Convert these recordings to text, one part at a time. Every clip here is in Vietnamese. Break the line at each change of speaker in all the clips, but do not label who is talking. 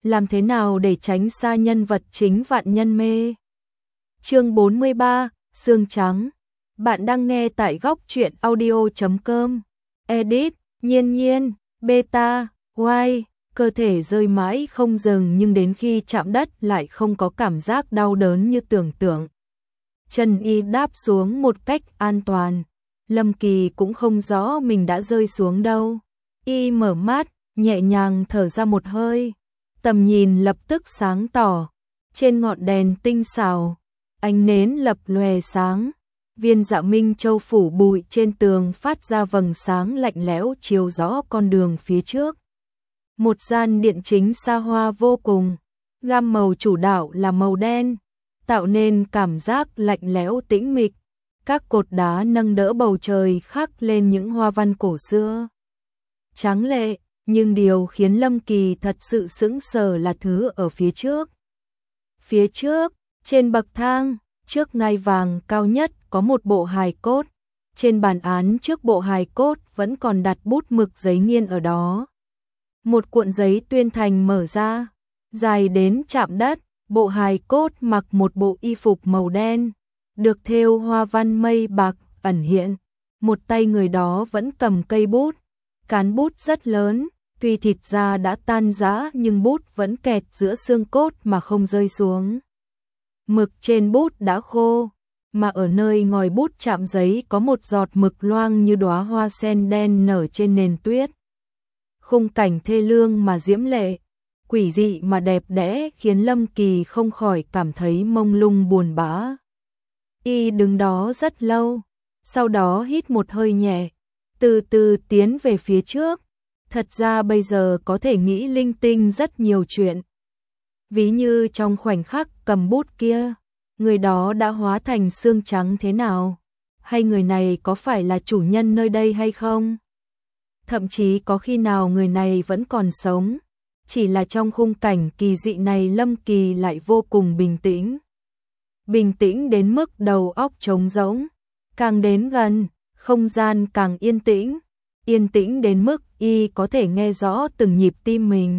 làm thế nào để tránh xa nhân vật chính vạn nhân mê. Chương 43, Xương trắng. Bạn đang nghe tại góc truyện audio.com. Edit, Nhiên Nhiên, Beta, Y. Cơ thể rơi mãi không dừng nhưng đến khi chạm đất lại không có cảm giác đau đớn như tưởng tượng. Chân y đáp xuống một cách an toàn. Lâm Kỳ cũng không rõ mình đã rơi xuống đâu. Y mở mắt, nhẹ nhàng thở ra một hơi. Tầm nhìn lập tức sáng tỏ. Trên ngọn đèn tinh xảo, ánh nến lập lòe sáng. Viên Dạ Minh Châu phủ bụi trên tường phát ra vầng sáng lạnh lẽo chiếu rõ con đường phía trước. Một gian điện chính xa hoa vô cùng, gam màu chủ đạo là màu đen, tạo nên cảm giác lạnh lẽo tĩnh mịch. Các cột đá nâng đỡ bầu trời khắc lên những hoa văn cổ xưa. Tráng lệ, nhưng điều khiến Lâm Kỳ thật sự sững sờ là thứ ở phía trước. Phía trước, trên bậc thang, trước ngai vàng cao nhất có một bộ hài cốt. Trên bàn án trước bộ hài cốt vẫn còn đặt bút mực giấy nghiên ở đó. Một cuộn giấy tuyên thành mở ra, dài đến chạm đất. Bộ hài cốt mặc một bộ y phục màu đen, được thêu hoa văn mây bạc ẩn hiện. Một tay người đó vẫn cầm cây bút, cán bút rất lớn, tuy thịt da đã tan rã nhưng bút vẫn kẹt giữa xương cốt mà không rơi xuống. Mực trên bút đã khô, mà ở nơi ngòi bút chạm giấy có một giọt mực loang như đóa hoa sen đen nở trên nền tuyết. Khung cảnh thê lương mà diễm lệ, quỷ dị mà đẹp đẽ khiến Lâm Kỳ không khỏi cảm thấy mông lung buồn bã. Y đứng đó rất lâu, sau đó hít một hơi nhẹ, từ từ tiến về phía trước. Thật ra bây giờ có thể nghĩ linh tinh rất nhiều chuyện. Ví như trong khoảnh khắc cầm bút kia, người đó đã hóa thành xương trắng thế nào? Hay người này có phải là chủ nhân nơi đây hay không? Thậm chí có khi nào người này vẫn còn sống? Chỉ là trong khung cảnh kỳ dị này Lâm Kỳ lại vô cùng bình tĩnh. Bình tĩnh đến mức đầu óc trống rỗng. Càng đến gần, không gian càng yên tĩnh. Yên tĩnh đến mức y có thể nghe rõ từng nhịp tim mình.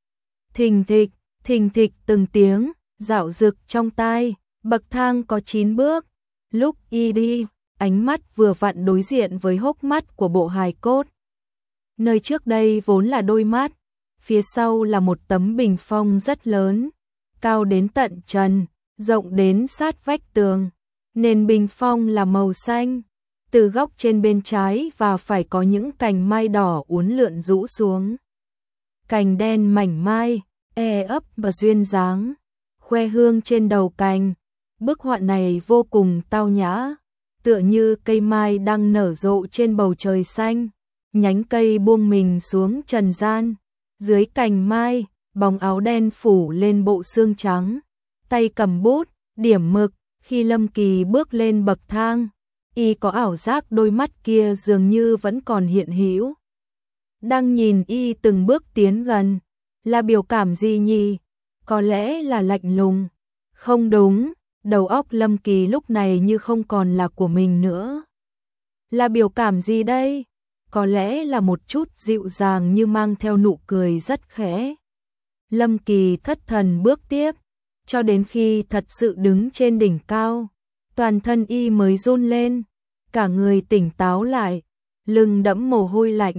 Thình thịch từng tiếng, dạo dực trong tai. Bậc thang có 9 bước. Lúc y đi, ánh mắt vừa vặn đối diện với hốc mắt của bộ hài cốt. Nơi trước đây vốn là đôi mắt. Phía sau là một tấm bình phong rất lớn, cao đến tận trần, rộng đến sát vách tường. Nền bình phong là màu xanh, từ góc trên bên trái và phải có những cành mai đỏ uốn lượn rũ xuống. Cành đen mảnh mai, ấp và duyên dáng, khoe hương trên đầu cành. Bức họa này vô cùng tao nhã, tựa như cây mai đang nở rộ trên bầu trời xanh, nhánh cây buông mình xuống trần gian. Dưới cành mai, bóng áo đen phủ lên bộ xương trắng, tay cầm bút, điểm mực. Khi Lâm Kỳ bước lên bậc thang, y có ảo giác đôi mắt kia dường như vẫn còn hiện hữu, đang nhìn y từng bước tiến gần. Là biểu cảm gì nhỉ? Có lẽ là lạnh lùng. Không đúng, đầu óc Lâm Kỳ lúc này như không còn là của mình nữa. Là biểu cảm gì đây? Có lẽ là một chút dịu dàng như mang theo nụ cười rất khẽ. Lâm Kỳ thất thần bước tiếp, cho đến khi thật sự đứng trên đỉnh cao, toàn thân y mới run lên, cả người tỉnh táo lại, lưng đẫm mồ hôi lạnh.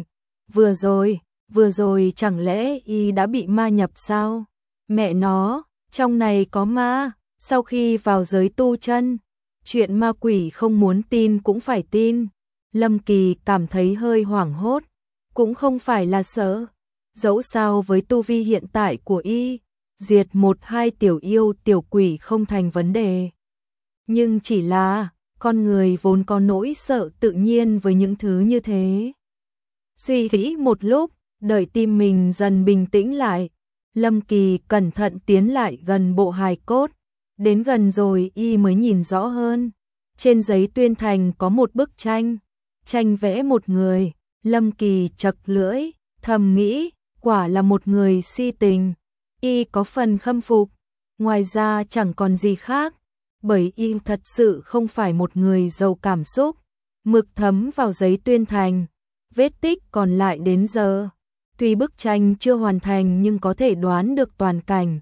Vừa rồi chẳng lẽ y đã bị ma nhập sao? Mẹ nó, trong này có ma. Sau khi vào giới tu chân, chuyện ma quỷ không muốn tin cũng phải tin. Lâm Kỳ cảm thấy hơi hoảng hốt, cũng không phải là sợ. Dẫu sao với tu vi hiện tại của y, diệt 1-2 tiểu yêu tiểu quỷ không thành vấn đề. Nhưng chỉ là, con người vốn có nỗi sợ tự nhiên với những thứ như thế. Suy nghĩ một lúc, đợi tim mình dần bình tĩnh lại, Lâm Kỳ cẩn thận tiến lại gần bộ hài cốt. Đến gần rồi y mới nhìn rõ hơn. Trên giấy tuyên thành có một bức tranh. Tranh vẽ một người. Lâm Kỳ chật lưỡi, thầm nghĩ, quả là một người si tình. Y có phần khâm phục. Ngoài ra chẳng còn gì khác, bởi y thật sự không phải một người giàu cảm xúc. Mực thấm vào giấy tuyên thành, vết tích còn lại đến giờ. Tuy bức tranh chưa hoàn thành nhưng có thể đoán được toàn cảnh.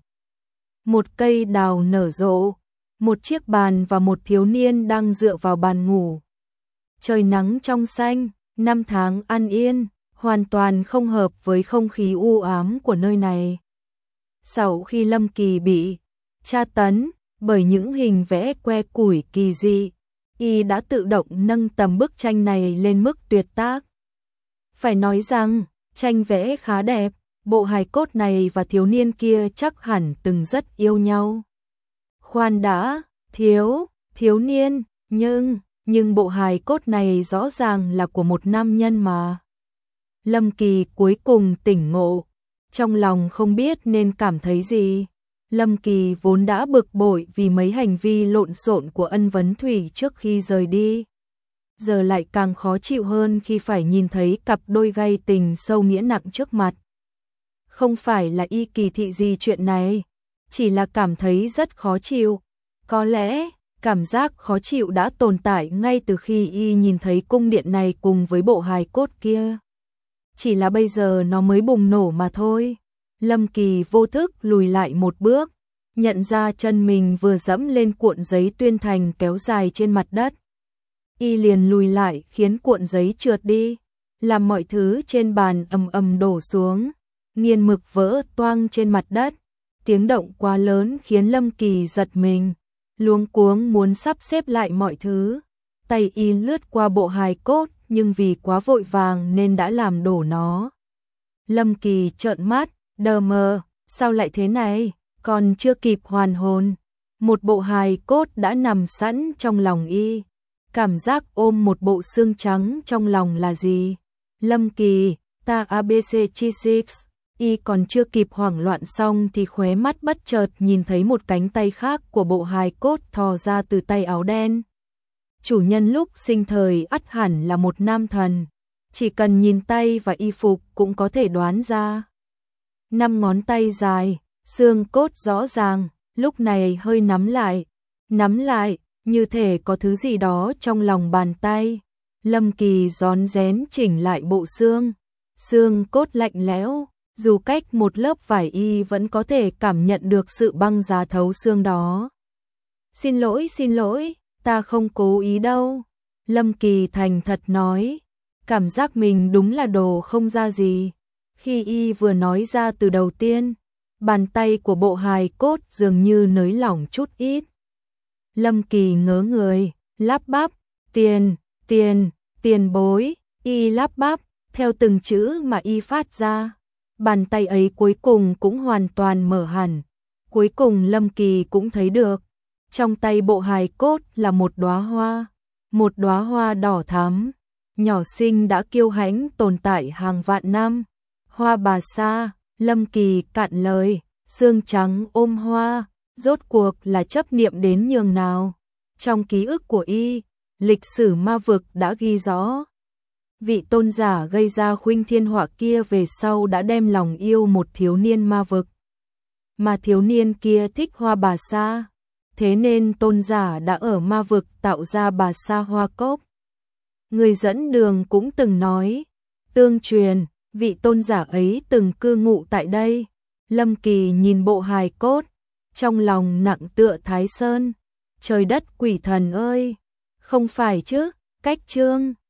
Một cây đào nở rộ, một chiếc bàn và một thiếu niên đang dựa vào bàn ngủ. Trời nắng trong xanh, năm tháng an yên, hoàn toàn không hợp với không khí u ám của nơi này. Sau khi Lâm Kỳ bị tra tấn bởi những hình vẽ que củi kỳ dị, y đã tự động nâng tầm bức tranh này lên mức tuyệt tác. Phải nói rằng, tranh vẽ khá đẹp, bộ hài cốt này và thiếu niên kia chắc hẳn từng rất yêu nhau. Khoan đã, thiếu niên, nhưng bộ hài cốt này rõ ràng là của một nam nhân mà. Lâm Kỳ cuối cùng tỉnh ngộ, trong lòng không biết nên cảm thấy gì. Lâm Kỳ vốn đã bực bội vì mấy hành vi lộn xộn của Ân Vấn Thủy trước khi rời đi. Giờ lại càng khó chịu hơn khi phải nhìn thấy cặp đôi gay tình sâu nghĩa nặng trước mặt. Không phải là y kỳ thị gì chuyện này, chỉ là cảm thấy rất khó chịu. Có lẽ, cảm giác khó chịu đã tồn tại ngay từ khi y nhìn thấy cung điện này cùng với bộ hài cốt kia. Chỉ là bây giờ nó mới bùng nổ mà thôi. Lâm Kỳ vô thức lùi lại một bước, nhận ra chân mình vừa dẫm lên cuộn giấy tuyên thành kéo dài trên mặt đất. Y liền lùi lại khiến cuộn giấy trượt đi, làm mọi thứ trên bàn ầm ầm đổ xuống, nghiền mực vỡ toang trên mặt đất. Tiếng động quá lớn khiến Lâm Kỳ giật mình, luống cuống muốn sắp xếp lại mọi thứ. Tay y lướt qua bộ hài cốt nhưng vì quá vội vàng nên đã làm đổ nó. Lâm Kỳ trợn mắt, đờ mờ, sao lại thế này, còn chưa kịp hoàn hồn. Một bộ hài cốt đã nằm sẵn trong lòng y. Cảm giác ôm một bộ xương trắng trong lòng là gì? Lâm Kỳ, ta ABC chi six. Y còn chưa kịp hoảng loạn xong thì khóe mắt bất chợt nhìn thấy một cánh tay khác của bộ hài cốt thò ra từ tay áo đen. Chủ nhân lúc sinh thời ắt hẳn là một nam thần, chỉ cần nhìn tay và y phục cũng có thể đoán ra. 5 ngón tay dài, xương cốt rõ ràng, lúc này hơi nắm lại, như thể có thứ gì đó trong lòng bàn tay. Lâm Kỳ rón rén chỉnh lại bộ xương cốt lạnh lẽo, dù cách một lớp vải y vẫn có thể cảm nhận được sự băng giá thấu xương đó. Xin lỗi, ta không cố ý đâu. Lâm Kỳ thành thật nói, cảm giác mình đúng là đồ không ra gì. Khi y vừa nói ra từ đầu tiên, bàn tay của bộ hài cốt dường như nới lỏng chút ít. Lâm Kỳ ngớ người, lắp bắp, tiền bối, y lắp bắp, theo từng chữ mà y phát ra. Bàn tay ấy cuối cùng cũng hoàn toàn mở hẳn. Cuối cùng Lâm Kỳ cũng thấy được, trong tay bộ hài cốt là một đóa hoa đỏ thắm, nhỏ xinh đã kiêu hãnh tồn tại hàng vạn năm. Hoa bà sa, Lâm Kỳ cạn lời, xương trắng ôm hoa, rốt cuộc là chấp niệm đến nhường nào. Trong ký ức của y, lịch sử ma vực đã ghi rõ. Vị tôn giả gây ra khuynh thiên họa kia về sau đã đem lòng yêu một thiếu niên ma vực. Mà thiếu niên kia thích hoa bà sa, thế nên tôn giả đã ở ma vực tạo ra bà sa hoa cốc. Người dẫn đường cũng từng nói, tương truyền, vị tôn giả ấy từng cư ngụ tại đây. Lâm Kỳ nhìn bộ hài cốt, trong lòng nặng tựa Thái Sơn. Trời đất quỷ thần ơi, không phải chứ, cách chương